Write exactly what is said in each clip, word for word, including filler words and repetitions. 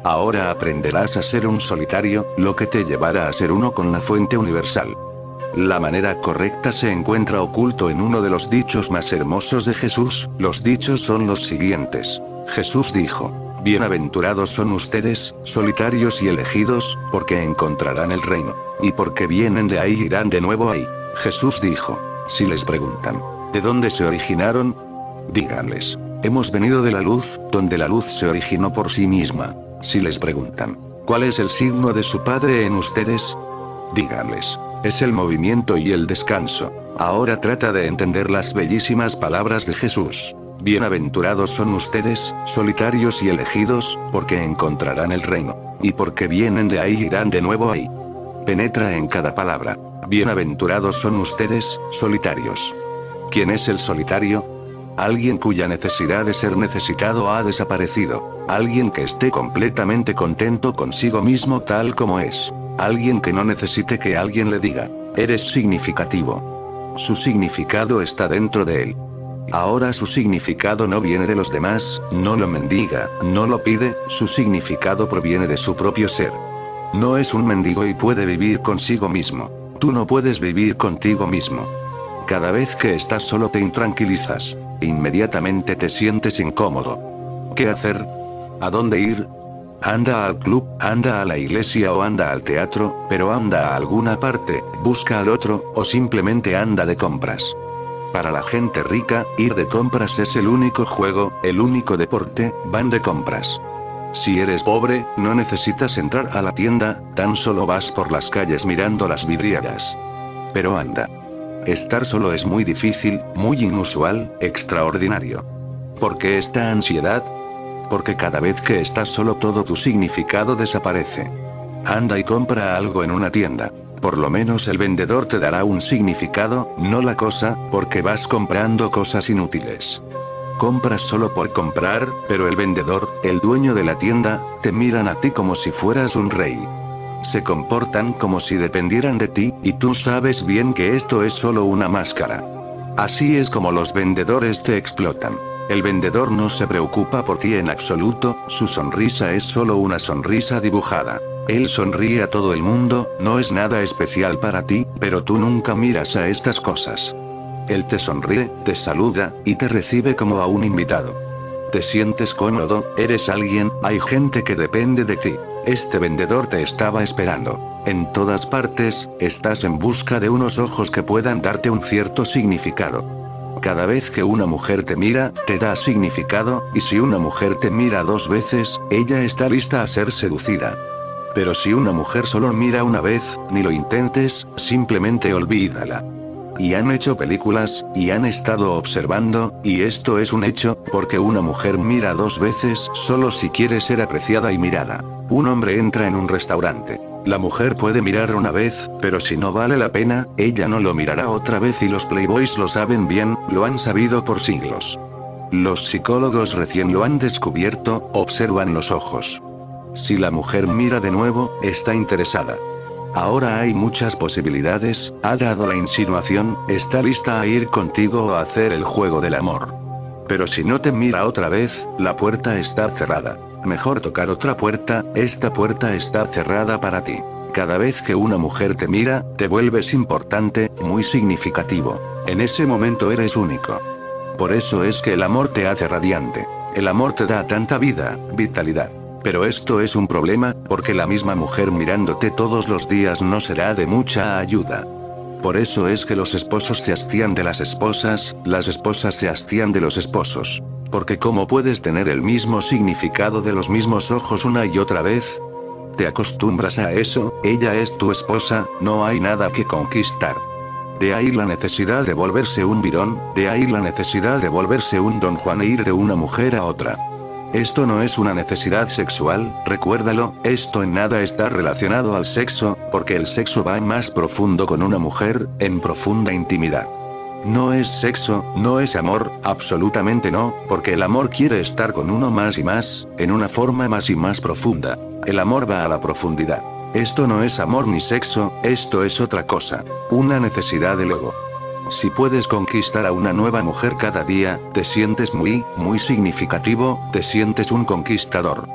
Ahora aprenderás a ser un solitario, lo que te llevará a ser uno con la fuente universal. La manera correcta se encuentra oculto en uno de los dichos más hermosos de Jesús. Los dichos son los siguientes. Jesús dijo: bienaventurados son ustedes, solitarios y elegidos, porque encontrarán el reino. Y porque vienen de ahí irán de nuevo ahí. Jesús dijo: si les preguntan, ¿de dónde se originaron? Díganles: hemos venido de la luz, donde la luz se originó por sí misma. Si les preguntan, ¿cuál es el signo de su Padre en ustedes? Díganles: es el movimiento y el descanso. Ahora trata de entender las bellísimas palabras de Jesús. Bienaventurados son ustedes, solitarios y elegidos, porque encontrarán el reino. Y porque vienen de ahí irán de nuevo ahí. Penetra en cada palabra. Bienaventurados son ustedes, solitarios. ¿Quién es el solitario? Alguien cuya necesidad de ser necesitado ha desaparecido. Alguien que esté completamente contento consigo mismo tal como es. Alguien que no necesite que alguien le diga: eres significativo. Su significado está dentro de él. Ahora su significado no viene de los demás, no lo mendiga, no lo pide, su significado proviene de su propio ser. No es un mendigo y puede vivir consigo mismo. Tú no puedes vivir contigo mismo. Cada vez que estás solo te intranquilizas. Inmediatamente te sientes incómodo. ¿Qué hacer? ¿A dónde ir? Anda al club, anda a la iglesia o anda al teatro, pero anda a alguna parte, busca al otro, o simplemente anda de compras. Para la gente rica, ir de compras es el único juego, el único deporte, van de compras. Si eres pobre, no necesitas entrar a la tienda, tan solo vas por las calles mirando las vidrieras. Pero anda. Estar solo es muy difícil, muy inusual, extraordinario. ¿Por qué esta ansiedad? Porque cada vez que estás solo todo tu significado desaparece. Anda y compra algo en una tienda. Por lo menos el vendedor te dará un significado, no la cosa, porque vas comprando cosas inútiles. Compras solo por comprar, pero el vendedor, el dueño de la tienda, te miran a ti como si fueras un rey. Se comportan como si dependieran de ti, y tú sabes bien que esto es solo una máscara. Así es como los vendedores te explotan. El vendedor no se preocupa por ti en absoluto, su sonrisa es solo una sonrisa dibujada. Él sonríe a todo el mundo, no es nada especial para ti, pero tú nunca miras a estas cosas. Él te sonríe, te saluda, y te recibe como a un invitado. Te sientes cómodo, eres alguien, hay gente que depende de ti. Este vendedor te estaba esperando. En todas partes, estás en busca de unos ojos que puedan darte un cierto significado. Cada vez que una mujer te mira, te da significado, y si una mujer te mira dos veces, ella está lista a ser seducida. Pero si una mujer solo mira una vez, ni lo intentes, simplemente olvídala. Y han hecho películas, y han estado observando, y esto es un hecho, porque una mujer mira dos veces solo si quiere ser apreciada y mirada. Un hombre entra en un restaurante. La mujer puede mirar una vez, pero si no vale la pena, ella no lo mirará otra vez y los playboys lo saben bien, lo han sabido por siglos. Los psicólogos recién lo han descubierto, observan los ojos. Si la mujer mira de nuevo, está interesada. Ahora hay muchas posibilidades, ha dado la insinuación, está lista a ir contigo o a hacer el juego del amor. Pero si no te mira otra vez, la puerta está cerrada. Mejor tocar otra puerta, esta puerta está cerrada para ti. Cada vez que una mujer te mira, te vuelves importante, muy significativo. En ese momento eres único. Por eso es que el amor te hace radiante. El amor te da tanta vida, vitalidad. Pero esto es un problema, porque la misma mujer mirándote todos los días no será de mucha ayuda. Por eso es que los esposos se hastían de las esposas, las esposas se hastían de los esposos. Porque ¿cómo puedes tener el mismo significado de los mismos ojos una y otra vez? Te acostumbras a eso, ella es tu esposa, no hay nada que conquistar. De ahí la necesidad de volverse un virón, de ahí la necesidad de volverse un Don Juan e ir de una mujer a otra. Esto no es una necesidad sexual, recuérdalo, esto en nada está relacionado al sexo, porque el sexo va más profundo con una mujer, en profunda intimidad. No es sexo, no es amor, absolutamente no, porque el amor quiere estar con uno más y más, en una forma más y más profunda. El amor va a la profundidad. Esto no es amor ni sexo, esto es otra cosa. Una necesidad del ego. Si puedes conquistar a una nueva mujer cada día, te sientes muy, muy significativo, te sientes un conquistador.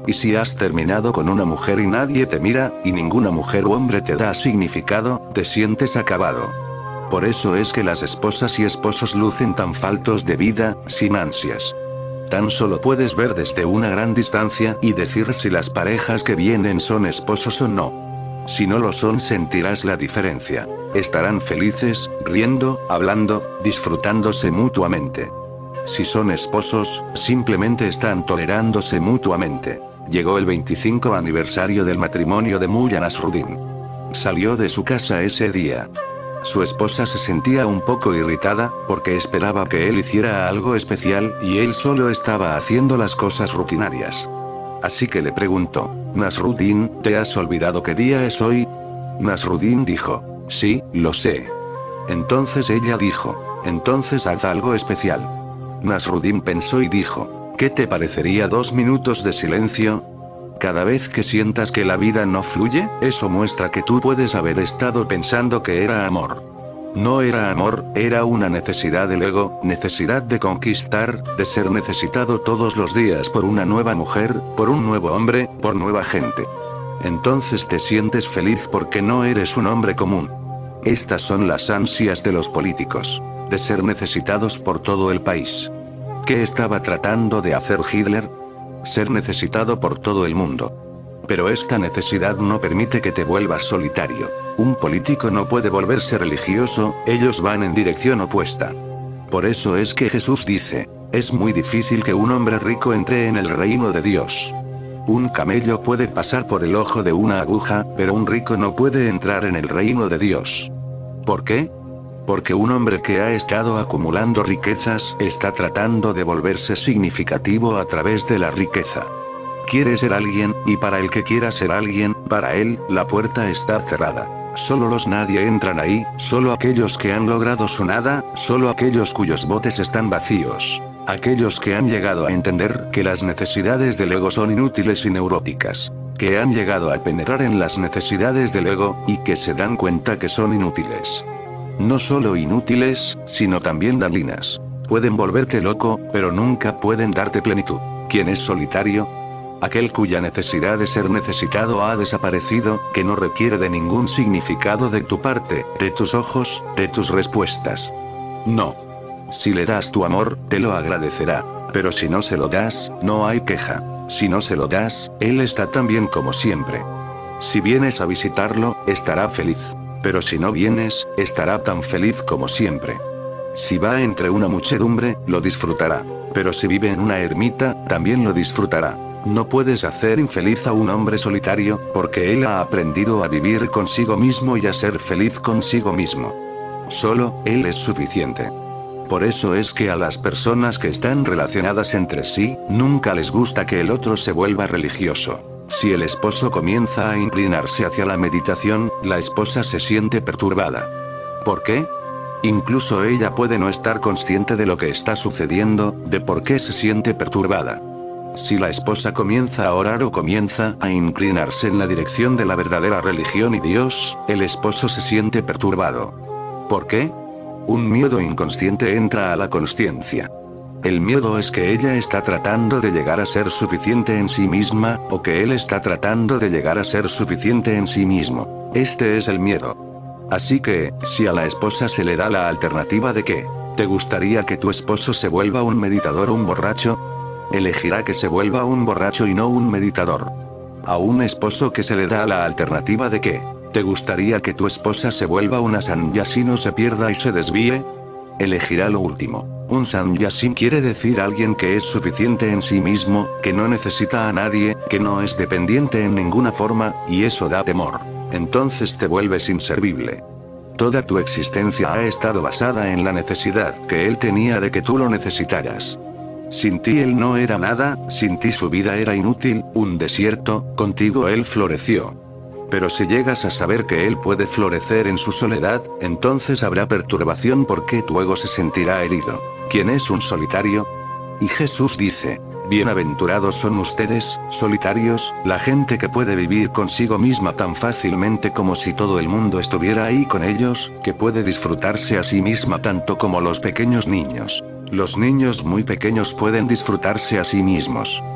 Y si has terminado con una mujer y nadie te mira, y ninguna mujer u hombre te da significado, te sientes acabado. Por eso es que las esposas y esposos lucen tan faltos de vida, sin ansias. Tan solo puedes ver desde una gran distancia y decir si las parejas que vienen son esposos o no. Si no lo son, sentirás la diferencia. Estarán felices, riendo, hablando, disfrutándose mutuamente. Si son esposos, simplemente están tolerándose mutuamente. Llegó el veinticinco aniversario del matrimonio de Mullah Nasruddin. Salió de su casa ese día. Su esposa se sentía un poco irritada, porque esperaba que él hiciera algo especial, y él solo estaba haciendo las cosas rutinarias. Así que le preguntó: Nasruddin, ¿te has olvidado qué día es hoy? Nasruddin dijo: sí, lo sé. Entonces ella dijo: entonces haz algo especial. Nasruddin pensó y dijo: ¿qué te parecería dos minutos de silencio? Cada vez que sientas que la vida no fluye, eso muestra que tú puedes haber estado pensando que era amor. No era amor, era una necesidad del ego, necesidad de conquistar, de ser necesitado todos los días por una nueva mujer, por un nuevo hombre, por nueva gente. Entonces te sientes feliz porque no eres un hombre común. Estas son las ansias de los políticos, de ser necesitados por todo el país. ¿Qué estaba tratando de hacer Hitler? Ser necesitado por todo el mundo. Pero esta necesidad no permite que te vuelvas solitario. Un político no puede volverse religioso, ellos van en dirección opuesta. Por eso es que Jesús dice: es muy difícil que un hombre rico entre en el reino de Dios. Un camello puede pasar por el ojo de una aguja, pero un rico no puede entrar en el reino de Dios. ¿Por qué? Porque un hombre que ha estado acumulando riquezas está tratando de volverse significativo a través de la riqueza. Quiere ser alguien, y para el que quiera ser alguien, para él, la puerta está cerrada. Solo los nadie entran ahí, solo aquellos que han logrado su nada, solo aquellos cuyos botes están vacíos. Aquellos que han llegado a entender que las necesidades del ego son inútiles y neuróticas. Que han llegado a penetrar en las necesidades del ego, y que se dan cuenta que son inútiles. No solo inútiles, sino también dañinas. Pueden volverte loco, pero nunca pueden darte plenitud. ¿Quién es solitario? Aquel cuya necesidad de ser necesitado ha desaparecido, que no requiere de ningún significado de tu parte, de tus ojos, de tus respuestas. No. Si le das tu amor, te lo agradecerá. Pero si no se lo das, no hay queja. Si no se lo das, él está tan bien como siempre. Si vienes a visitarlo, estará feliz. Pero si no vienes, estará tan feliz como siempre. Si va entre una muchedumbre, lo disfrutará. Pero si vive en una ermita, también lo disfrutará. No puedes hacer infeliz a un hombre solitario, porque él ha aprendido a vivir consigo mismo y a ser feliz consigo mismo. Solo, él es suficiente. Por eso es que a las personas que están relacionadas entre sí, nunca les gusta que el otro se vuelva religioso. Si el esposo comienza a inclinarse hacia la meditación, la esposa se siente perturbada. ¿Por qué? Incluso ella puede no estar consciente de lo que está sucediendo, de por qué se siente perturbada. Si la esposa comienza a orar o comienza a inclinarse en la dirección de la verdadera religión y Dios, el esposo se siente perturbado. ¿Por qué? Un miedo inconsciente entra a la consciencia. El miedo es que ella está tratando de llegar a ser suficiente en sí misma, o que él está tratando de llegar a ser suficiente en sí mismo. Este es el miedo. Así que, si a la esposa se le da la alternativa de que, ¿te gustaría que tu esposo se vuelva un meditador o un borracho? Elegirá que se vuelva un borracho y no un meditador. A un esposo que se le da la alternativa de que, ¿te gustaría que tu esposa se vuelva una sannyasi y no se pierda y se desvíe? Elegirá lo último. Un sannyasi quiere decir alguien que es suficiente en sí mismo, que no necesita a nadie, que no es dependiente en ninguna forma, y eso da temor. Entonces te vuelves inservible. Toda tu existencia ha estado basada en la necesidad que él tenía de que tú lo necesitaras. Sin ti él no era nada, sin ti su vida era inútil, un desierto, contigo él floreció. Pero si llegas a saber que él puede florecer en su soledad, entonces habrá perturbación porque tu ego se sentirá herido. ¿Quién es un solitario? Y Jesús dice: bienaventurados son ustedes, solitarios, la gente que puede vivir consigo misma tan fácilmente como si todo el mundo estuviera ahí con ellos, que puede disfrutarse a sí misma tanto como los pequeños niños. Los niños muy pequeños pueden disfrutarse a sí mismos.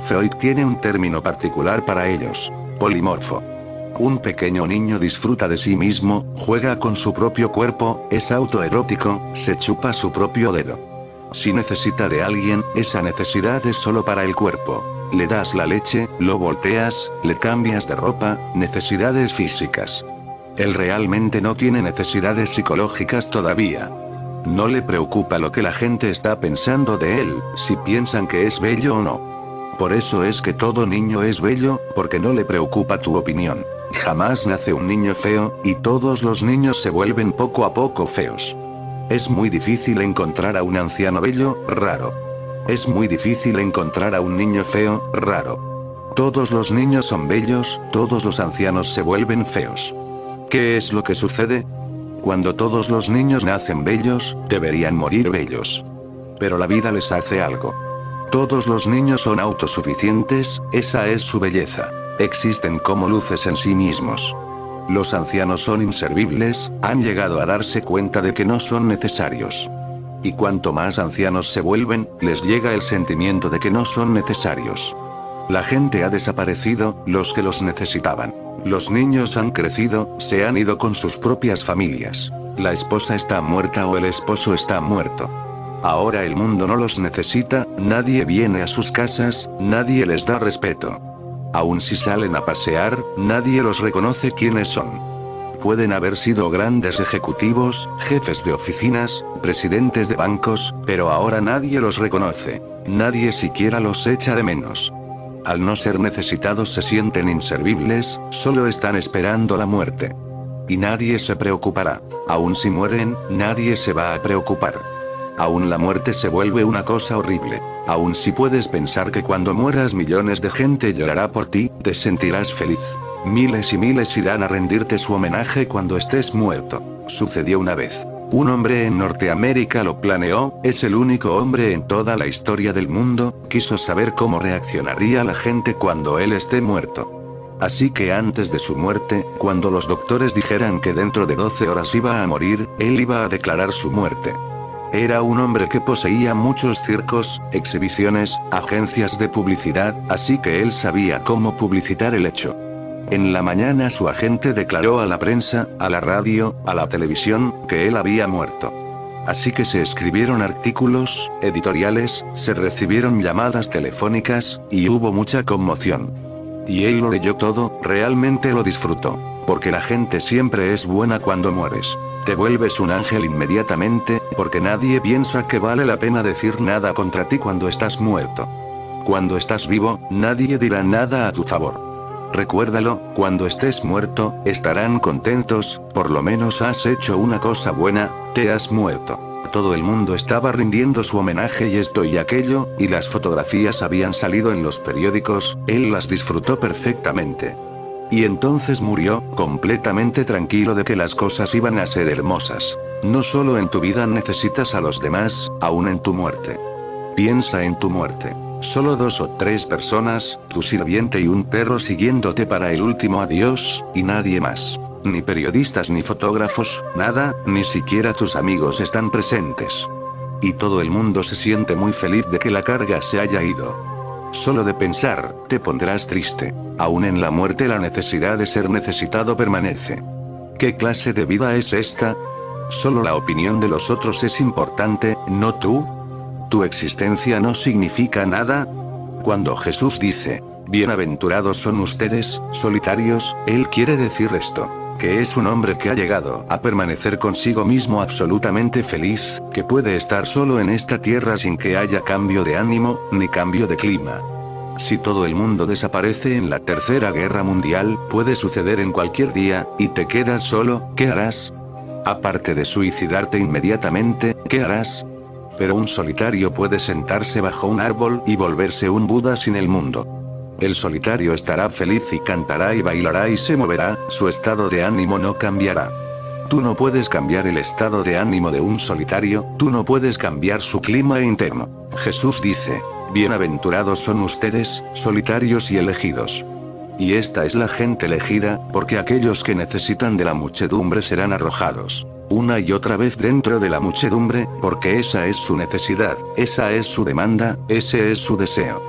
Freud tiene un término particular para ellos: polimorfo. Un pequeño niño disfruta de sí mismo, juega con su propio cuerpo, es autoerótico, se chupa su propio dedo. Si necesita de alguien, esa necesidad es solo para el cuerpo. Le das la leche, lo volteas, le cambias de ropa, necesidades físicas. Él realmente no tiene necesidades psicológicas todavía. No le preocupa lo que la gente está pensando de él, si piensan que es bello o no. Por eso es que todo niño es bello, porque no le preocupa tu opinión. Jamás nace un niño feo, y todos los niños se vuelven poco a poco feos. Es muy difícil encontrar a un anciano bello, raro. Es muy difícil encontrar a un niño feo, raro. Todos los niños son bellos, todos los ancianos se vuelven feos. ¿Qué es lo que sucede? Cuando todos los niños nacen bellos, deberían morir bellos. Pero la vida les hace algo. Todos los niños son autosuficientes, esa es su belleza. Existen como luces en sí mismos. Los ancianos son inservibles, han llegado a darse cuenta de que no son necesarios. Y cuanto más ancianos se vuelven, les llega el sentimiento de que no son necesarios. La gente ha desaparecido, los que los necesitaban. Los niños han crecido, se han ido con sus propias familias. La esposa está muerta o el esposo está muerto. Ahora el mundo no los necesita, nadie viene a sus casas, nadie les da respeto. Aun si salen a pasear, nadie los reconoce quiénes son. Pueden haber sido grandes ejecutivos, jefes de oficinas, presidentes de bancos, pero ahora nadie los reconoce. Nadie siquiera los echa de menos. Al no ser necesitados se sienten inservibles, solo están esperando la muerte. Y nadie se preocupará. Aun si mueren, nadie se va a preocupar. Aún la muerte se vuelve una cosa horrible. Aun si puedes pensar que cuando mueras millones de gente llorará por ti, te sentirás feliz. Miles y miles irán a rendirte su homenaje cuando estés muerto. Sucedió una vez. Un hombre en Norteamérica lo planeó, es el único hombre en toda la historia del mundo, quiso saber cómo reaccionaría la gente cuando él esté muerto. Así que antes de su muerte, cuando los doctores dijeran que dentro de doce horas iba a morir, él iba a declarar su muerte. Era un hombre que poseía muchos circos, exhibiciones, agencias de publicidad, así que él sabía cómo publicitar el hecho. En la mañana su agente declaró a la prensa, a la radio, a la televisión, que él había muerto. Así que se escribieron artículos, editoriales, se recibieron llamadas telefónicas, y hubo mucha conmoción. Y él lo leyó todo, realmente lo disfrutó. Porque la gente siempre es buena cuando mueres. Te vuelves un ángel inmediatamente, porque nadie piensa que vale la pena decir nada contra ti cuando estás muerto. Cuando estás vivo, nadie dirá nada a tu favor. Recuérdalo, cuando estés muerto, estarán contentos, por lo menos has hecho una cosa buena, te has muerto. Todo el mundo estaba rindiendo su homenaje y esto y aquello, y las fotografías habían salido en los periódicos, él las disfrutó perfectamente. Y entonces murió, completamente tranquilo de que las cosas iban a ser hermosas. No solo en tu vida necesitas a los demás, aún en tu muerte. Piensa en tu muerte. Solo dos o tres personas, tu sirviente y un perro siguiéndote para el último adiós, y nadie más. Ni periodistas ni fotógrafos, nada, ni siquiera tus amigos están presentes. Y todo el mundo se siente muy feliz de que la carga se haya ido. Solo de pensar, te pondrás triste. Aún en la muerte la necesidad de ser necesitado permanece. ¿Qué clase de vida es esta? Solo la opinión de los otros es importante, ¿no tú? ¿Tu existencia no significa nada? Cuando Jesús dice, bienaventurados son ustedes, solitarios, Él quiere decir esto, que es un hombre que ha llegado a permanecer consigo mismo absolutamente feliz, que puede estar solo en esta tierra sin que haya cambio de ánimo, ni cambio de clima. Si todo el mundo desaparece en la Tercera Guerra Mundial, puede suceder en cualquier día, y te quedas solo, ¿qué harás? Aparte de suicidarte inmediatamente, ¿qué harás? Pero un solitario puede sentarse bajo un árbol y volverse un Buda sin el mundo. El solitario estará feliz y cantará y bailará y se moverá, su estado de ánimo no cambiará. Tú no puedes cambiar el estado de ánimo de un solitario, tú no puedes cambiar su clima interno. Jesús dice, bienaventurados son ustedes, solitarios y elegidos. Y esta es la gente elegida, porque aquellos que necesitan de la muchedumbre serán arrojados una y otra vez dentro de la muchedumbre, porque esa es su necesidad, esa es su demanda, ese es su deseo.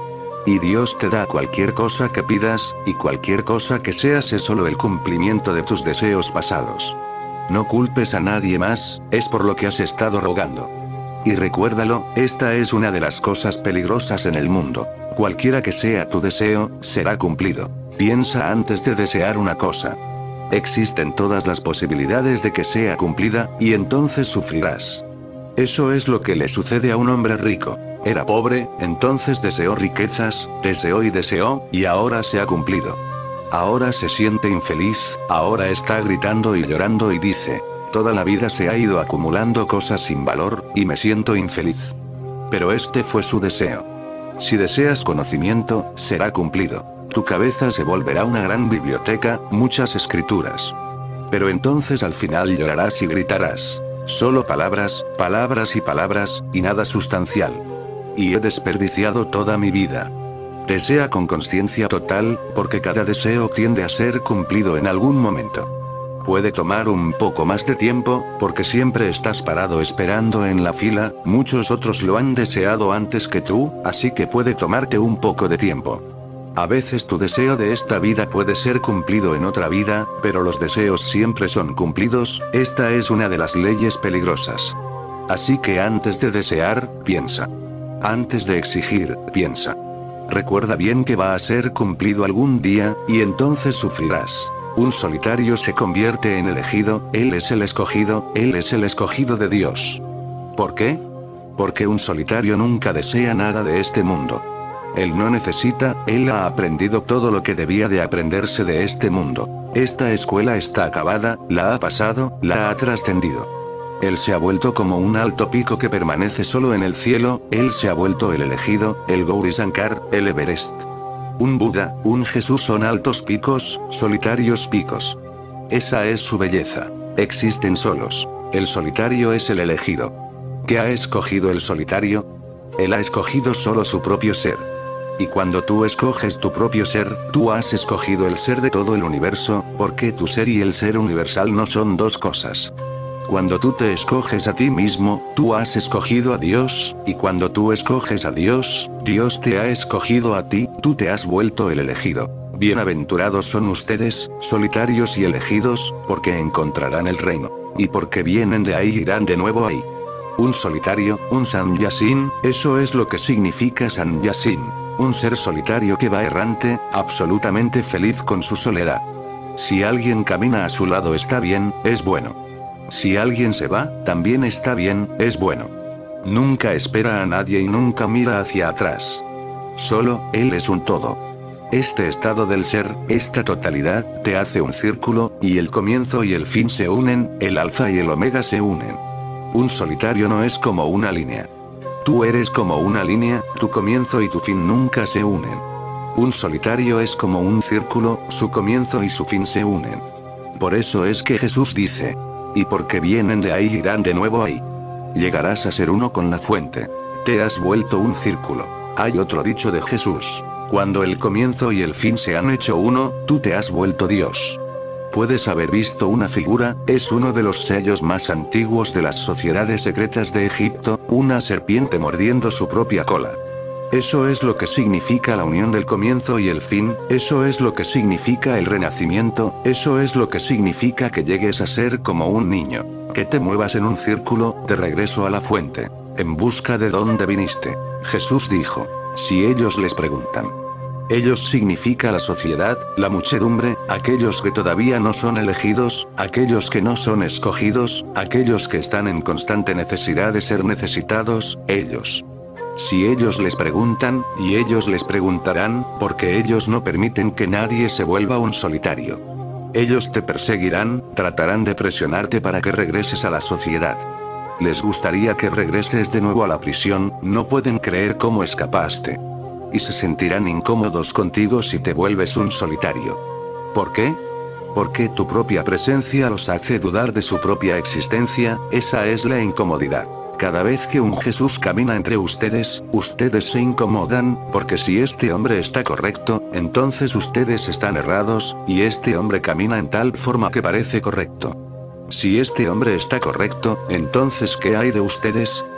Y Dios te da cualquier cosa que pidas, y cualquier cosa que seas es solo el cumplimiento de tus deseos pasados. No culpes a nadie más, es por lo que has estado rogando. Y recuérdalo, esta es una de las cosas peligrosas en el mundo. Cualquiera que sea tu deseo, será cumplido. Piensa antes de desear una cosa. Existen todas las posibilidades de que sea cumplida, y entonces sufrirás. Eso es lo que le sucede a un hombre rico. Era pobre, entonces deseó riquezas, deseó y deseó, y ahora se ha cumplido. Ahora se siente infeliz, ahora está gritando y llorando y dice, toda la vida se ha ido acumulando cosas sin valor, y me siento infeliz. Pero este fue su deseo. Si deseas conocimiento, será cumplido. Tu cabeza se volverá una gran biblioteca, muchas escrituras. Pero entonces al final llorarás y gritarás. Solo palabras, palabras y palabras, y nada sustancial. Y he desperdiciado toda mi vida. Desea con conciencia total, porque cada deseo tiende a ser cumplido en algún momento. Puede tomar un poco más de tiempo, porque siempre estás parado esperando en la fila, muchos otros lo han deseado antes que tú, así que puede tomarte un poco de tiempo. A veces tu deseo de esta vida puede ser cumplido en otra vida, pero los deseos siempre son cumplidos, esta es una de las leyes peligrosas. Así que antes de desear, piensa. Antes de exigir, piensa. Recuerda bien que va a ser cumplido algún día, y entonces sufrirás. Un solitario se convierte en elegido, él es el escogido, él es el escogido de Dios. ¿Por qué? Porque un solitario nunca desea nada de este mundo. Él no necesita, él ha aprendido todo lo que debía de aprenderse de este mundo. Esta escuela está acabada, la ha pasado, la ha trascendido. Él se ha vuelto como un alto pico que permanece solo en el cielo, él se ha vuelto el elegido, el Gaurisankar, el Everest. Un Buda, un Jesús son altos picos, solitarios picos. Esa es su belleza. Existen solos. El solitario es el elegido. ¿Qué ha escogido el solitario? Él ha escogido solo su propio ser. Y cuando tú escoges tu propio ser, tú has escogido el ser de todo el universo, porque tu ser y el ser universal no son dos cosas. Cuando tú te escoges a ti mismo, tú has escogido a Dios, y cuando tú escoges a Dios, Dios te ha escogido a ti, tú te has vuelto el elegido. Bienaventurados son ustedes, solitarios y elegidos, porque encontrarán el reino. Y porque vienen de ahí irán de nuevo ahí. Un solitario, un Sanyasin, eso es lo que significa Sanyasin. Un ser solitario que va errante, absolutamente feliz con su soledad. Si alguien camina a su lado está bien, es bueno. Si alguien se va, también está bien, es bueno. Nunca espera a nadie y nunca mira hacia atrás. Solo, él es un todo. Este estado del ser, esta totalidad, te hace un círculo, y el comienzo y el fin se unen, el alfa y el omega se unen. Un solitario no es como una línea. Tú eres como una línea, tu comienzo y tu fin nunca se unen. Un solitario es como un círculo, su comienzo y su fin se unen. Por eso es que Jesús dice, y porque vienen de ahí irán de nuevo ahí. Llegarás a ser uno con la fuente. Te has vuelto un círculo. Hay otro dicho de Jesús. Cuando el comienzo y el fin se han hecho uno, tú te has vuelto Dios. Puedes haber visto una figura, es uno de los sellos más antiguos de las sociedades secretas de Egipto, una serpiente mordiendo su propia cola. Eso es lo que significa la unión del comienzo y el fin, eso es lo que significa el renacimiento, eso es lo que significa que llegues a ser como un niño, que te muevas en un círculo, de regreso a la fuente, en busca de dónde viniste. Jesús dijo, si ellos les preguntan. Ellos significa la sociedad, la muchedumbre, aquellos que todavía no son elegidos, aquellos que no son escogidos, aquellos que están en constante necesidad de ser necesitados, ellos. Si ellos les preguntan, y ellos les preguntarán, porque ellos no permiten que nadie se vuelva un solitario. Ellos te perseguirán, tratarán de presionarte para que regreses a la sociedad. Les gustaría que regreses de nuevo a la prisión, no pueden creer cómo escapaste. Y se sentirán incómodos contigo si te vuelves un solitario. ¿Por qué? Porque tu propia presencia los hace dudar de su propia existencia, esa es la incomodidad. Cada vez que un Jesús camina entre ustedes, ustedes se incomodan, porque si este hombre está correcto, entonces ustedes están errados, y este hombre camina en tal forma que parece correcto. Si este hombre está correcto, entonces ¿qué hay de ustedes?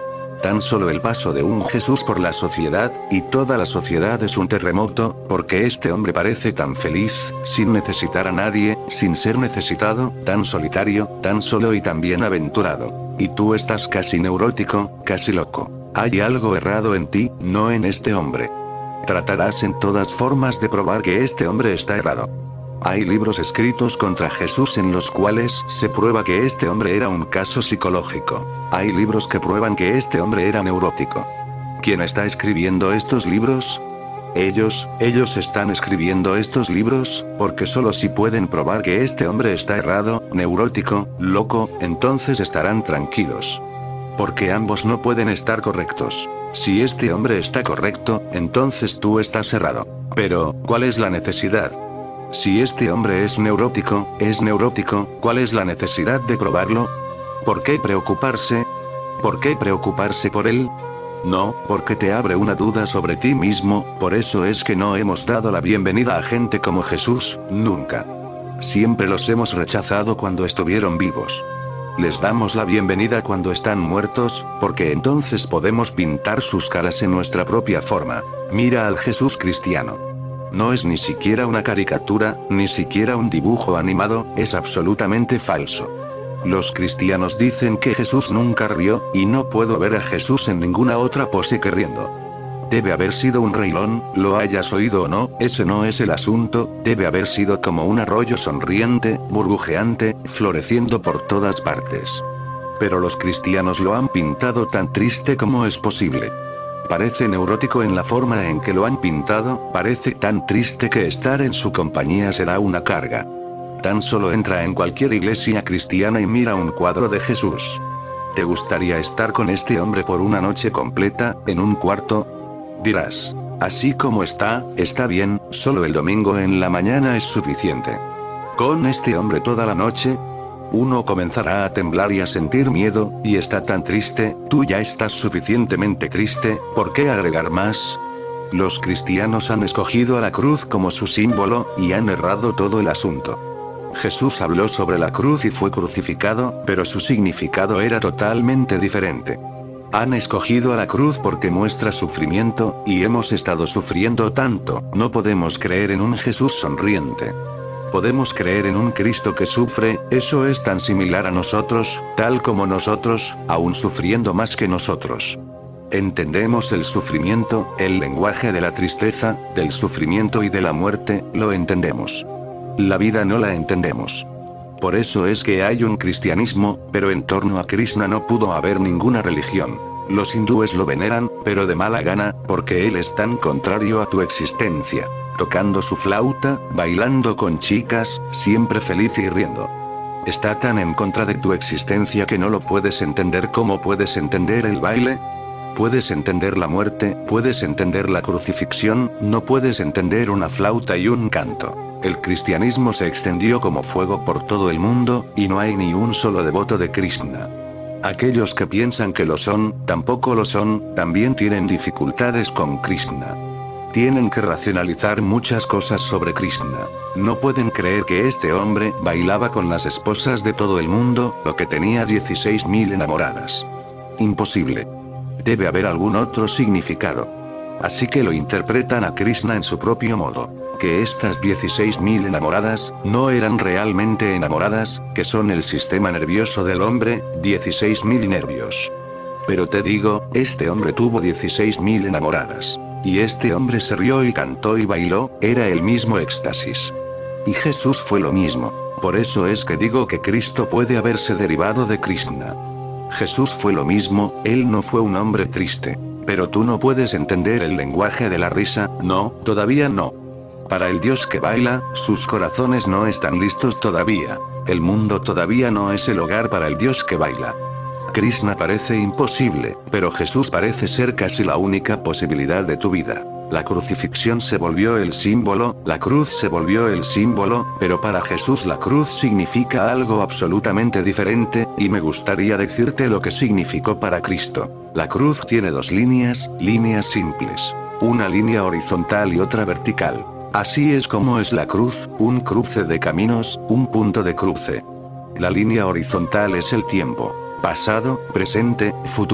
tan solo el paso de un Jesús por la sociedad, y toda la sociedad es un terremoto, porque este hombre parece tan feliz, sin necesitar a nadie, sin ser necesitado, tan solitario, tan solo y tan bienaventurado. Y tú estás casi neurótico, casi loco. Hay algo errado en ti, no en este hombre. Tratarás en todas formas de probar que este hombre está errado. Hay libros escritos contra Jesús en los cuales se prueba que este hombre era un caso psicológico. Hay libros que prueban que este hombre era neurótico. ¿Quién está escribiendo estos libros? Ellos, ellos están escribiendo estos libros, porque solo si pueden probar que este hombre está errado, neurótico, loco, entonces estarán tranquilos. Porque ambos no pueden estar correctos. Si este hombre está correcto, entonces tú estás errado. Pero, ¿cuál es la necesidad? Si este hombre es neurótico, es neurótico, ¿cuál es la necesidad de probarlo? ¿Por qué preocuparse? ¿Por qué preocuparse por él? No, porque te abre una duda sobre ti mismo, por eso es que no hemos dado la bienvenida a gente como Jesús, nunca. Siempre los hemos rechazado cuando estuvieron vivos. Les damos la bienvenida cuando están muertos, porque entonces podemos pintar sus caras en nuestra propia forma. Mira al Jesús cristiano. No es ni siquiera una caricatura, ni siquiera un dibujo animado, es absolutamente falso. Los cristianos dicen que Jesús nunca rió, y no puedo ver a Jesús en ninguna otra pose que riendo. Debe haber sido un reilón, lo hayas oído o no, ese no es el asunto, debe haber sido como un arroyo sonriente, burbujeante, floreciendo por todas partes. Pero los cristianos lo han pintado tan triste como es posible. Parece neurótico en la forma en que lo han pintado, parece tan triste que estar en su compañía será una carga. Tan solo entra en cualquier iglesia cristiana y mira un cuadro de Jesús. ¿Te gustaría estar con este hombre por una noche completa, en un cuarto? Dirás, así como está, está bien, solo el domingo en la mañana es suficiente. ¿Con este hombre toda la noche? Uno comenzará a temblar y a sentir miedo, y está tan triste, tú ya estás suficientemente triste, ¿por qué agregar más? Los cristianos han escogido a la cruz como su símbolo, y han errado todo el asunto. Jesús habló sobre la cruz y fue crucificado, pero su significado era totalmente diferente. Han escogido a la cruz porque muestra sufrimiento, y hemos estado sufriendo tanto, no podemos creer en un Jesús sonriente. Podemos creer en un Cristo que sufre, eso es tan similar a nosotros, tal como nosotros, aún sufriendo más que nosotros. Entendemos el sufrimiento, el lenguaje de la tristeza, del sufrimiento y de la muerte, lo entendemos. La vida no la entendemos. Por eso es que hay un cristianismo, pero en torno a Krishna no pudo haber ninguna religión. Los hindúes lo veneran, pero de mala gana, porque él es tan contrario a tu existencia. Tocando su flauta, bailando con chicas, siempre feliz y riendo. Está tan en contra de tu existencia que no lo puedes entender. ¿Cómo puedes entender el baile? Puedes entender la muerte, puedes entender la crucifixión, no puedes entender una flauta y un canto. El cristianismo se extendió como fuego por todo el mundo, y no hay ni un solo devoto de Krishna. Aquellos que piensan que lo son, tampoco lo son, también tienen dificultades con Krishna. Tienen que racionalizar muchas cosas sobre Krishna. No pueden creer que este hombre bailaba con las esposas de todo el mundo, o que tenía dieciséis mil enamoradas. Imposible. Debe haber algún otro significado. Así que lo interpretan a Krishna en su propio modo. Que estas dieciséis mil enamoradas, no eran realmente enamoradas, que son el sistema nervioso del hombre, dieciséis mil nervios. Pero te digo, este hombre tuvo dieciséis mil enamoradas. Y este hombre se rió y cantó y bailó, era el mismo éxtasis. Y Jesús fue lo mismo. Por eso es que digo que Cristo puede haberse derivado de Krishna. Jesús fue lo mismo, él no fue un hombre triste. Pero tú no puedes entender el lenguaje de la risa, no, todavía no. Para el Dios que baila, sus corazones no están listos todavía. El mundo todavía no es el hogar para el Dios que baila. Krishna parece imposible, pero Jesús parece ser casi la única posibilidad de tu vida. La crucifixión se volvió el símbolo, la cruz se volvió el símbolo, pero para Jesús la cruz significa algo absolutamente diferente, y me gustaría decirte lo que significó para Cristo. La cruz tiene dos líneas, líneas simples. Una línea horizontal y otra vertical. Así es como es la cruz, un cruce de caminos, un punto de cruce. La línea horizontal es el tiempo. Pasado, presente, futuro.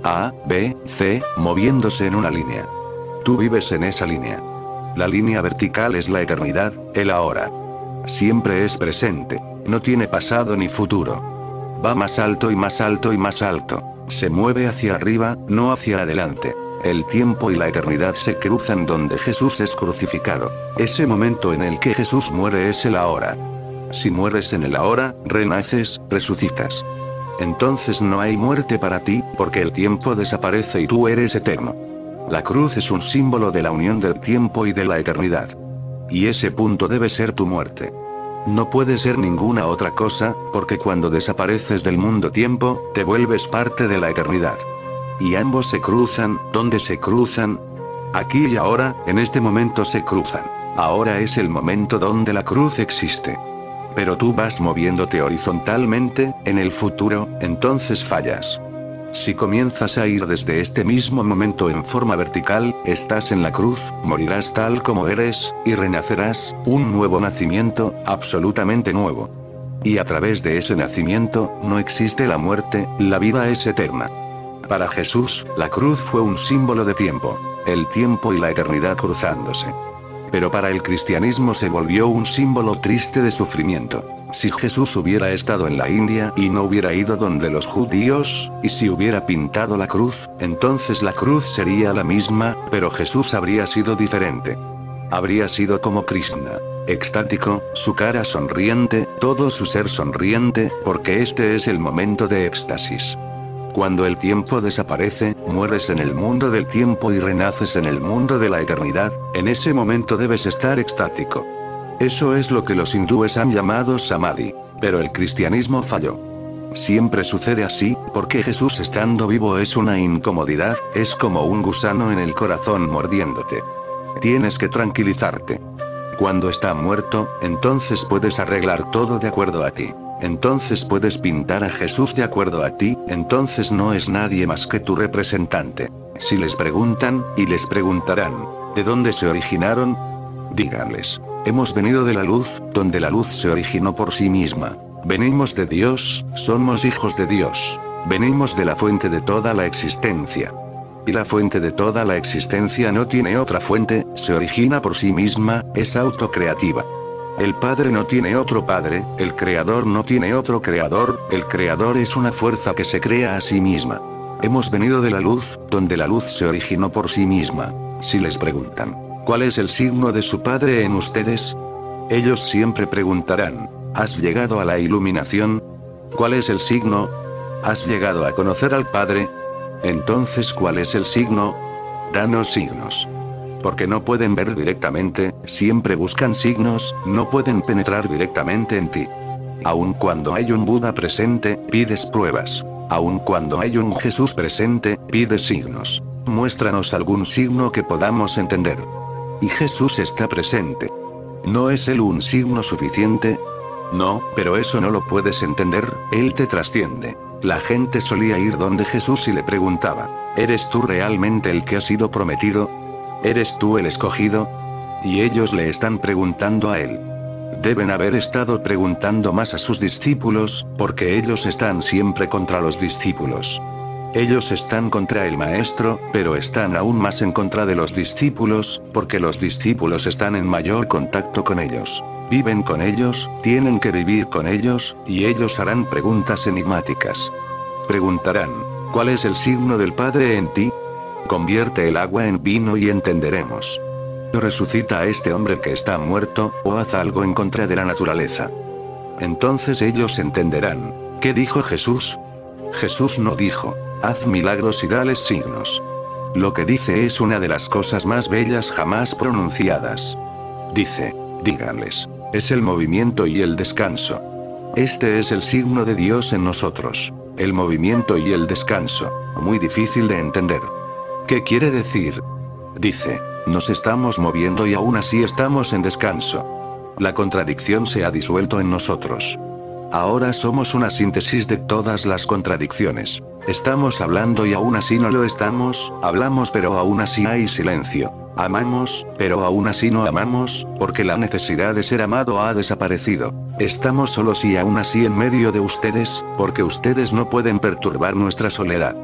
A, B, C, moviéndose en una línea. Tú vives en esa línea. La línea vertical es la eternidad, el ahora. Siempre es presente, no tiene pasado ni futuro. Va más alto y más alto y más alto. Se mueve hacia arriba, no hacia adelante. El tiempo y la eternidad se cruzan donde Jesús es crucificado. Ese momento en el que Jesús muere es el ahora. Si mueres en el ahora, renaces, resucitas. Entonces no hay muerte para ti, porque el tiempo desaparece y tú eres eterno. La cruz es un símbolo de la unión del tiempo y de la eternidad. Y ese punto debe ser tu muerte. No puede ser ninguna otra cosa, porque cuando desapareces del mundo-tiempo, te vuelves parte de la eternidad. Y ambos se cruzan, ¿dónde se cruzan? Aquí y ahora, en este momento se cruzan. Ahora es el momento donde la cruz existe. Pero tú vas moviéndote horizontalmente, en el futuro, entonces fallas. Si comienzas a ir desde este mismo momento en forma vertical, estás en la cruz, morirás tal como eres, y renacerás, un nuevo nacimiento, absolutamente nuevo. Y a través de ese nacimiento, no existe la muerte, la vida es eterna. Para Jesús, la cruz fue un símbolo de tiempo, el tiempo y la eternidad cruzándose. Pero para el cristianismo se volvió un símbolo triste de sufrimiento. Si Jesús hubiera estado en la India y no hubiera ido donde los judíos, y si hubiera pintado la cruz, entonces la cruz sería la misma, pero Jesús habría sido diferente. Habría sido como Krishna, extático, su cara sonriente, todo su ser sonriente, porque este es el momento de éxtasis. Cuando el tiempo desaparece, mueres en el mundo del tiempo y renaces en el mundo de la eternidad, en ese momento debes estar extático. Eso es lo que los hindúes han llamado samadhi, pero el cristianismo falló. Siempre sucede así, porque Jesús estando vivo es una incomodidad, es como un gusano en el corazón mordiéndote. Tienes que tranquilizarte. Cuando está muerto, entonces puedes arreglar todo de acuerdo a ti. Entonces puedes pintar a Jesús de acuerdo a ti, entonces no es nadie más que tu representante. Si les preguntan, y les preguntarán, ¿de dónde se originaron? Díganles, hemos venido de la luz, donde la luz se originó por sí misma. Venimos de Dios, somos hijos de Dios. Venimos de la fuente de toda la existencia. Y la fuente de toda la existencia no tiene otra fuente, se origina por sí misma, es autocreativa. El Padre no tiene otro Padre, el Creador no tiene otro Creador, el Creador es una fuerza que se crea a sí misma. Hemos venido de la luz, donde la luz se originó por sí misma. Si les preguntan, ¿cuál es el signo de su Padre en ustedes? Ellos siempre preguntarán, ¿has llegado a la iluminación? ¿Cuál es el signo? ¿Has llegado a conocer al Padre? Entonces, ¿cuál es el signo? Danos signos. Porque no pueden ver directamente, siempre buscan signos, no pueden penetrar directamente en ti. Aun cuando hay un Buda presente, pides pruebas. Aun cuando hay un Jesús presente, pides signos. Muéstranos algún signo que podamos entender. Y Jesús está presente. ¿No es Él un signo suficiente? No, pero eso no lo puedes entender, Él te trasciende. La gente solía ir donde Jesús y le preguntaba, ¿eres tú realmente el que ha sido prometido? ¿Eres tú el escogido? Y ellos le están preguntando a él. Deben haber estado preguntando más a sus discípulos, porque ellos están siempre contra los discípulos. Ellos están contra el maestro, pero están aún más en contra de los discípulos, porque los discípulos están en mayor contacto con ellos. Viven con ellos, tienen que vivir con ellos, y ellos harán preguntas enigmáticas. Preguntarán, ¿cuál es el signo del Padre en ti? Convierte el agua en vino y entenderemos. Resucita a este hombre que está muerto, o haz algo en contra de la naturaleza. Entonces ellos entenderán. ¿Qué dijo Jesús? Jesús no dijo, haz milagros y dales signos. Lo que dice es una de las cosas más bellas jamás pronunciadas. Dice, díganles, es el movimiento y el descanso. Este es el signo de Dios en nosotros. El movimiento y el descanso. Muy difícil de entender. ¿Qué quiere decir? Dice, nos estamos moviendo y aún así estamos en descanso. La contradicción se ha disuelto en nosotros. Ahora somos una síntesis de todas las contradicciones. Estamos hablando y aún así no lo estamos, hablamos pero aún así hay silencio. Amamos, pero aún así no amamos, porque la necesidad de ser amado ha desaparecido. Estamos solos y aún así en medio de ustedes, porque ustedes no pueden perturbar nuestra soledad.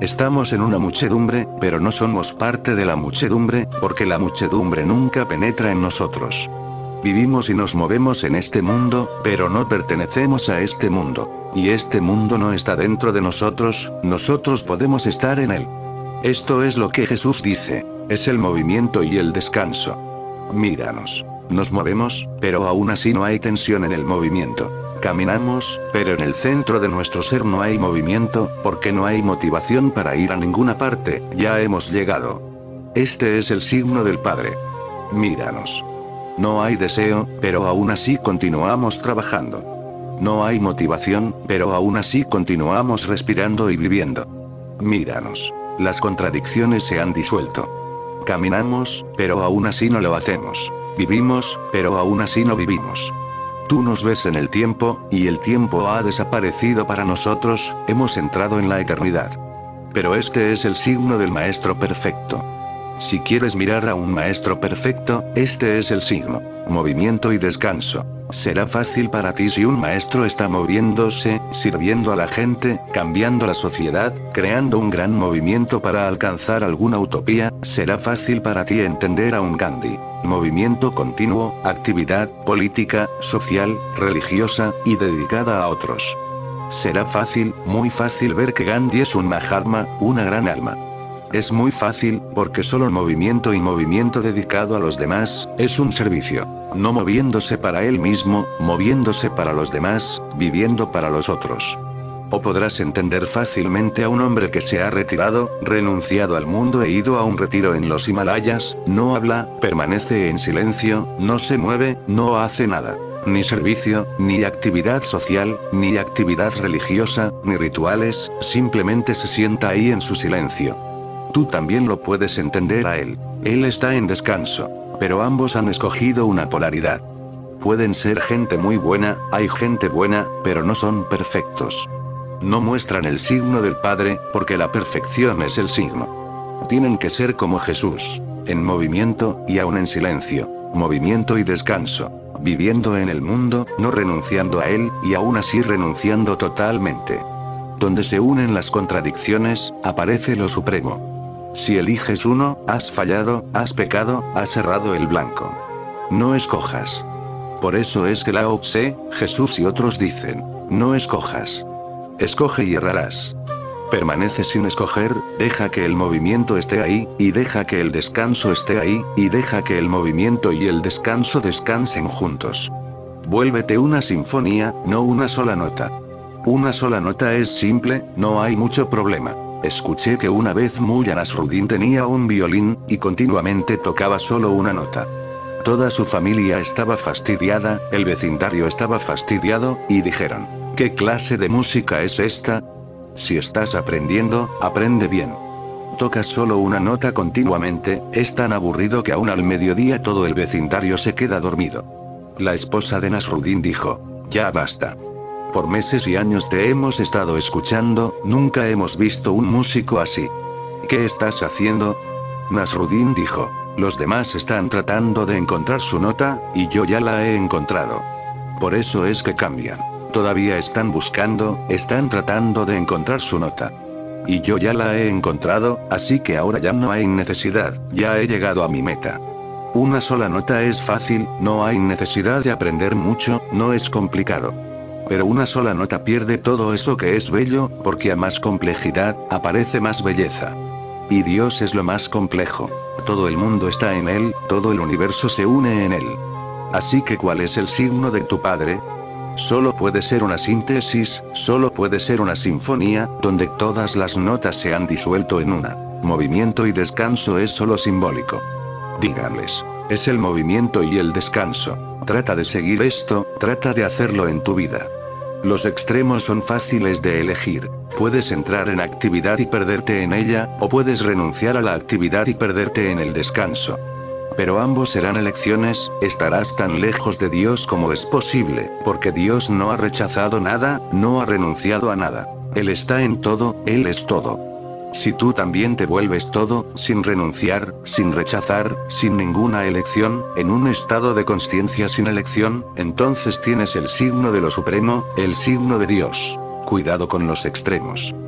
Estamos en una muchedumbre, pero no somos parte de la muchedumbre, porque la muchedumbre nunca penetra en nosotros. Vivimos y nos movemos en este mundo, pero no pertenecemos a este mundo. Y este mundo no está dentro de nosotros, nosotros podemos estar en él. Esto es lo que Jesús dice, es el movimiento y el descanso. Míranos. Nos movemos, pero aún así no hay tensión en el movimiento. Caminamos, pero en el centro de nuestro ser no hay movimiento, porque no hay motivación para ir a ninguna parte, ya hemos llegado. Este es el signo del Padre. Míranos. No hay deseo, pero aún así continuamos trabajando. No hay motivación, pero aún así continuamos respirando y viviendo. Míranos. Las contradicciones se han disuelto. Caminamos, pero aún así no lo hacemos. Vivimos, pero aún así no vivimos. Tú nos ves en el tiempo, y el tiempo ha desaparecido para nosotros, hemos entrado en la eternidad. Pero este es el signo del Maestro Perfecto. Si quieres mirar a un Maestro Perfecto, este es el signo. Movimiento y descanso. Será fácil para ti si un maestro está moviéndose, sirviendo a la gente, cambiando la sociedad, creando un gran movimiento para alcanzar alguna utopía, será fácil para ti entender a un Gandhi. Movimiento continuo, actividad política, social, religiosa, y dedicada a otros. Será fácil, muy fácil ver que Gandhi es un Mahatma, una gran alma. Es muy fácil, porque solo movimiento y movimiento dedicado a los demás, es un servicio. No moviéndose para él mismo, moviéndose para los demás, viviendo para los otros. O podrás entender fácilmente a un hombre que se ha retirado, renunciado al mundo e ido a un retiro en los Himalayas, no habla, permanece en silencio, no se mueve, no hace nada. Ni servicio, ni actividad social, ni actividad religiosa, ni rituales, simplemente se sienta ahí en su silencio. Tú también lo puedes entender a él. Él está en descanso. Pero ambos han escogido una polaridad. Pueden ser gente muy buena, hay gente buena, pero no son perfectos. No muestran el signo del Padre, porque la perfección es el signo. Tienen que ser como Jesús. En movimiento, y aún en silencio. Movimiento y descanso. Viviendo en el mundo, no renunciando a él, y aún así renunciando totalmente. Donde se unen las contradicciones, aparece lo supremo. Si eliges uno, has fallado, has pecado, has errado el blanco. No escojas. Por eso es que Lao Tse, Jesús y otros dicen, no escojas. Escoge y errarás. Permanece sin escoger, deja que el movimiento esté ahí, y deja que el descanso esté ahí, y deja que el movimiento y el descanso descansen juntos. Vuélvete una sinfonía, no una sola nota. Una sola nota es simple, no hay mucho problema. Escuché que una vez Mullah Nasruddin tenía un violín, y continuamente tocaba solo una nota. Toda su familia estaba fastidiada, el vecindario estaba fastidiado, y dijeron, ¿qué clase de música es esta? Si estás aprendiendo, aprende bien. Tocas solo una nota continuamente, es tan aburrido que aún al mediodía todo el vecindario se queda dormido. La esposa de Nasruddin dijo, ya basta. Por meses y años te hemos estado escuchando, nunca hemos visto un músico así. ¿Qué estás haciendo? Nasruddin dijo, los demás están tratando de encontrar su nota, y yo ya la he encontrado. Por eso es que cambian. Todavía están buscando, están tratando de encontrar su nota. Y yo ya la he encontrado, así que ahora ya no hay necesidad, ya he llegado a mi meta. Una sola nota es fácil, no hay necesidad de aprender mucho, no es complicado. Pero una sola nota pierde todo eso que es bello, porque a más complejidad, aparece más belleza. Y Dios es lo más complejo. Todo el mundo está en él, todo el universo se une en él. Así que ¿cuál es el signo de tu Padre? Solo puede ser una síntesis, solo puede ser una sinfonía, donde todas las notas se han disuelto en una. Movimiento y descanso es solo simbólico. Díganles. Es el movimiento y el descanso. Trata de seguir esto, trata de hacerlo en tu vida. Los extremos son fáciles de elegir. Puedes entrar en actividad y perderte en ella, o puedes renunciar a la actividad y perderte en el descanso. Pero ambos serán elecciones, estarás tan lejos de Dios como es posible, porque Dios no ha rechazado nada, no ha renunciado a nada. Él está en todo, Él es todo. Si tú también te vuelves todo, sin renunciar, sin rechazar, sin ninguna elección, en un estado de conciencia sin elección, entonces tienes el signo de lo supremo, el signo de Dios. Cuidado con los extremos.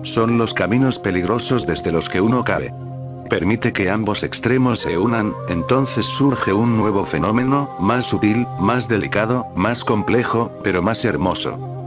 Son los caminos peligrosos desde los que uno cae. Permite que ambos extremos se unan, entonces surge un nuevo fenómeno, más sutil, más delicado, más complejo, pero más hermoso.